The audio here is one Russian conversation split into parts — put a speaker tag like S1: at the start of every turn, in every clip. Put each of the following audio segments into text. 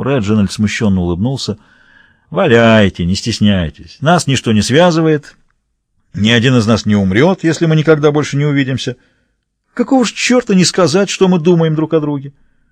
S1: Реджинальд смущенно улыбнулся. «Валяйте, не стесняйтесь. Нас ничто не связывает. Ни один из нас не умрет, если мы никогда больше не увидимся. Какого ж черта не сказать, что мы думаем друг о друге?»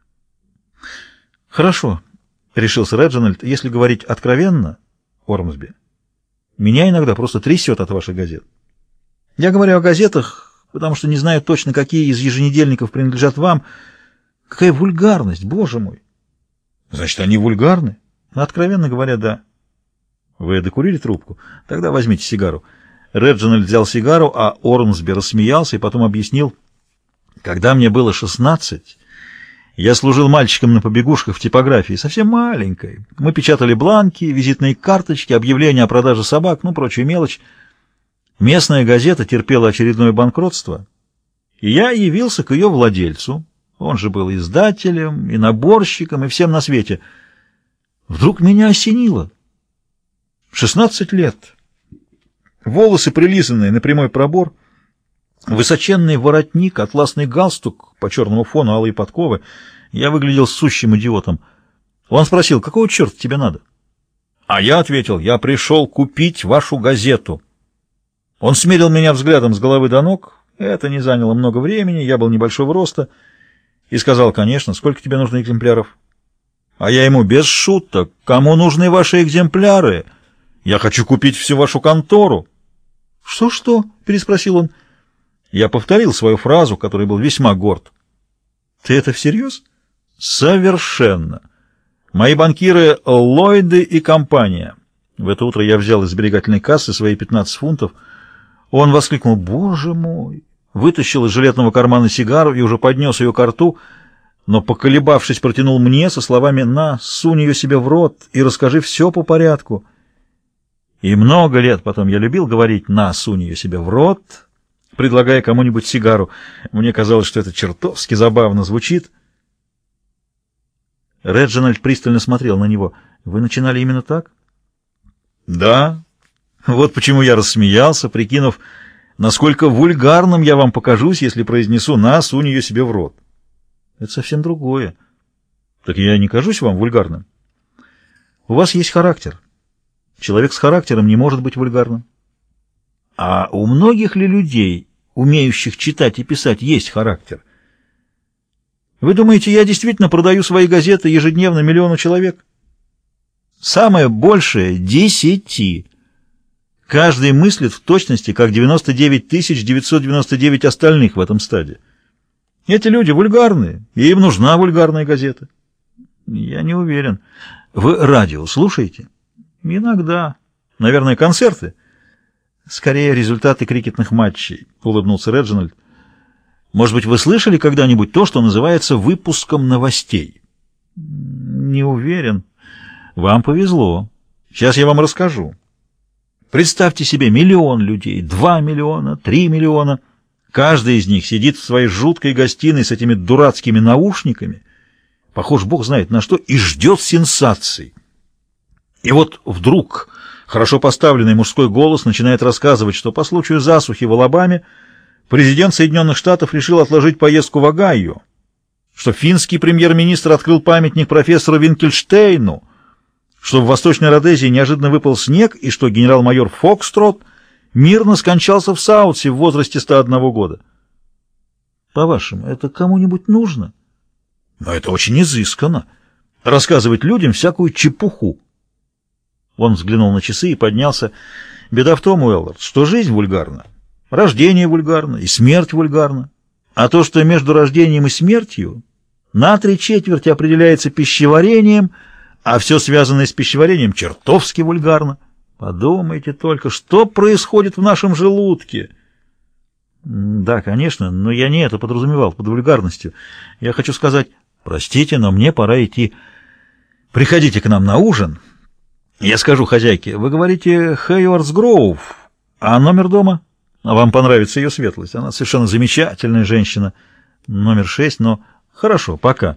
S1: «Хорошо», — решился Реджинальд, — «если говорить откровенно, Ормсби, меня иногда просто трясет от ваших газет. Я говорю о газетах, потому что не знаю точно, какие из еженедельников принадлежат вам. Какая вульгарность, боже мой!» «Значит, они вульгарны?» «Откровенно говоря, да». «Вы докурили трубку? Тогда возьмите сигару». Реджинальд взял сигару, а Ормсби рассмеялся и потом объяснил: «Когда мне было 16, я служил мальчиком на побегушках в типографии, совсем маленькой. Мы печатали бланки, визитные карточки, объявления о продаже собак, ну, прочую мелочь. Местная газета терпела очередное банкротство, и я явился к ее владельцу. Он же был издателем, и наборщиком, и всем на свете. Вдруг меня осенило. 16 лет. Волосы прилизанные на прямой пробор, высоченный воротник, атласный галстук, по черному фону алые подковы. Я выглядел сущим идиотом. Он спросил: «Какого черта тебе надо?» А я ответил: «Я пришел купить вашу газету». Он смерил меня взглядом с головы до ног. Это не заняло много времени, я был небольшого роста. И сказал: «Конечно, сколько тебе нужно экземпляров?» А я ему без шуток: «Кому нужны ваши экземпляры? Я хочу купить всю вашу контору». «Что-что?» — переспросил он. Я повторил свою фразу, которой был весьма горд. «Ты это всерьез?» «Совершенно. Мои банкиры — Ллойды и компания». В это утро я взял из сберегательной кассы свои 15 фунтов. Он воскликнул: «Боже мой!» Вытащил из жилетного кармана сигару и уже поднес ее ко рту, но, поколебавшись, протянул мне со словами: «На, сунь ее себе в рот и расскажи все по порядку». И много лет потом я любил говорить: «На, сунь ее себе в рот», предлагая кому-нибудь сигару. Мне казалось, что это чертовски забавно звучит. Реджинальд пристально смотрел на него. «Вы начинали именно так?» «Да. Вот почему я рассмеялся, прикинув, насколько вульгарным я вам покажусь, если произнесу: «На, сунь ее себе в рот». Это совсем другое. Так я не кажусь вам вульгарным? У вас есть характер. Человек с характером не может быть вульгарным. А у многих ли людей, умеющих читать и писать, есть характер? Вы думаете, я действительно продаю свои газеты ежедневно миллиону человек? Самое большее — 10. Каждый мыслит в точности, как 99 999 остальных в этом стаде. Эти люди вульгарные, и им нужна вульгарная газета. Я не уверен. Вы радио слушаете? Иногда. Наверное, концерты? Скорее, результаты крикетных матчей, улыбнулся Реджинальд. Может быть, вы слышали когда-нибудь то, что называется выпуском новостей? Не уверен. Вам повезло. Сейчас я вам расскажу. Представьте себе 1 миллион людей, 2 миллиона, 3 миллиона. Каждый из них сидит в своей жуткой гостиной с этими дурацкими наушниками, похож бог знает на что, и ждет сенсаций. И вот вдруг хорошо поставленный мужской голос начинает рассказывать, что по случаю засухи в Алабаме президент Соединенных Штатов решил отложить поездку в Огайо, что финский премьер-министр открыл памятник профессору Винкельштейну, что в Восточной Родезии неожиданно выпал снег, и что генерал-майор Фокстрот мирно скончался в Саутсе в возрасте 101 года. По-вашему, это кому-нибудь нужно? Но это очень изысканно. Рассказывать людям всякую чепуху. Он взглянул на часы и поднялся. Беда в том, Уэллард, что жизнь вульгарна, рождение вульгарно и смерть вульгарна. А то, что между рождением и смертью на 3/4 определяется пищеварением, а все связанное с пищеварением чертовски вульгарно. Подумайте только, что происходит в нашем желудке. Да, конечно, но я не это подразумевал под вульгарностью. Я хочу сказать: простите, но мне пора идти. Приходите к нам на ужин. Я скажу хозяйке: вы говорите Хейвардс Гроув, а номер дома? Вам понравится ее светлость. Она совершенно замечательная женщина. Номер 6, но хорошо, пока.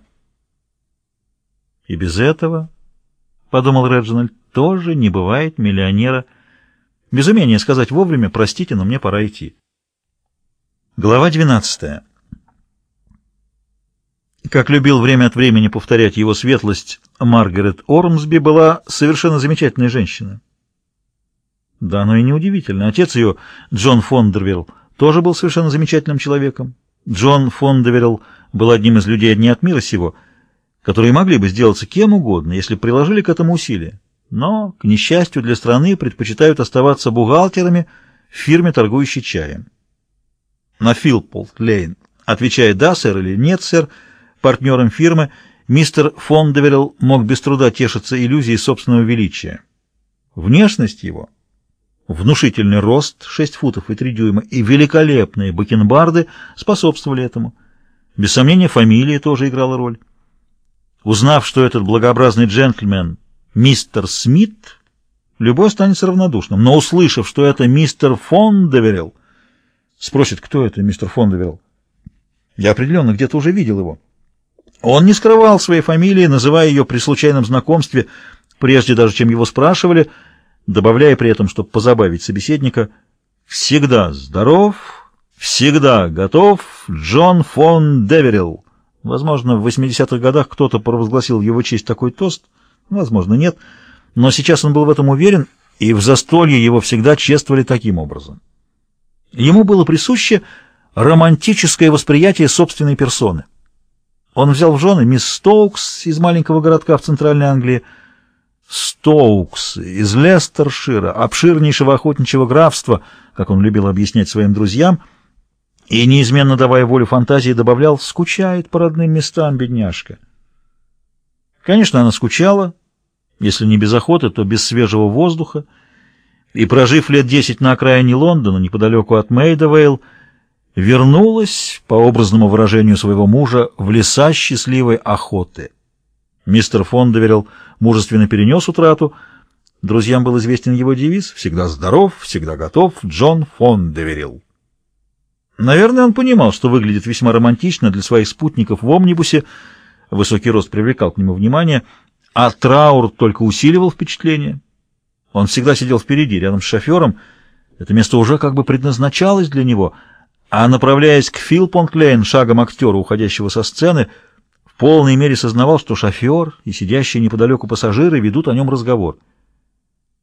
S1: И без этого, подумал Реджинальд, тоже не бывает миллионера. Без умения сказать вовремя: простите, но мне пора идти. Глава 12. Как любил время от времени повторять его светлость Маргарет Ормсби была совершенно замечательная женщина. Да, но и неудивительно. Отец ее, Джон Фондервилл, тоже был совершенно замечательным человеком. Джон Фондервилл был одним из людей не от мира сего, которые могли бы сделаться кем угодно, если приложили к этому усилия. Но, к несчастью для страны, предпочитают оставаться бухгалтерами в фирме, торгующей чаем. На Филполд-Лейн, отвечая «да, сэр» или «нет, сэр», партнером фирмы, мистер Фондервилл мог без труда тешиться иллюзией собственного величия. Внешность его, внушительный рост 6 футов и 3 дюйма и великолепные бакенбарды способствовали этому. Без сомнения, фамилия тоже играла роль. Узнав, что этот благообразный джентльмен мистер Смит, любой останется равнодушным, но услышав, что это мистер Фондервилл, спросит, кто это мистер Фондервилл. Я определенно где-то уже видел его. Он не скрывал своей фамилии, называя ее при случайном знакомстве, прежде даже чем его спрашивали, добавляя при этом, чтобы позабавить собеседника, «Всегда здоров, всегда готов, Джон Фондервилл». Возможно, в 80-х годах кто-то провозгласил в его честь такой тост, возможно, нет, но сейчас он был в этом уверен, и в застолье его всегда чествовали таким образом. Ему было присуще романтическое восприятие собственной персоны. Он взял в жены мисс Стоукс из маленького городка в Центральной Англии, Стоукс из Лестершира, обширнейшего охотничьего графства, как он любил объяснять своим друзьям, и, неизменно давая волю фантазии, добавлял, скучает по родным местам, бедняжка. Конечно, она скучала, если не без охоты, то без свежего воздуха, и, прожив лет 10 на окраине Лондона, неподалеку от Мейдавейл, вернулась, по образному выражению своего мужа, в леса счастливой охоты. Мистер Фондервилл мужественно перенес утрату. Друзьям был известен его девиз «Всегда здоров, всегда готов, Джон Фондервилл». Наверное, он понимал, что выглядит весьма романтично для своих спутников в омнибусе, высокий рост привлекал к нему внимание, а траур только усиливал впечатление. Он всегда сидел впереди, рядом с шофером, это место уже как бы предназначалось для него, а, направляясь к Филполд-Лейн шагом актера, уходящего со сцены, в полной мере сознавал, что шофер и сидящие неподалеку пассажиры ведут о нем разговор —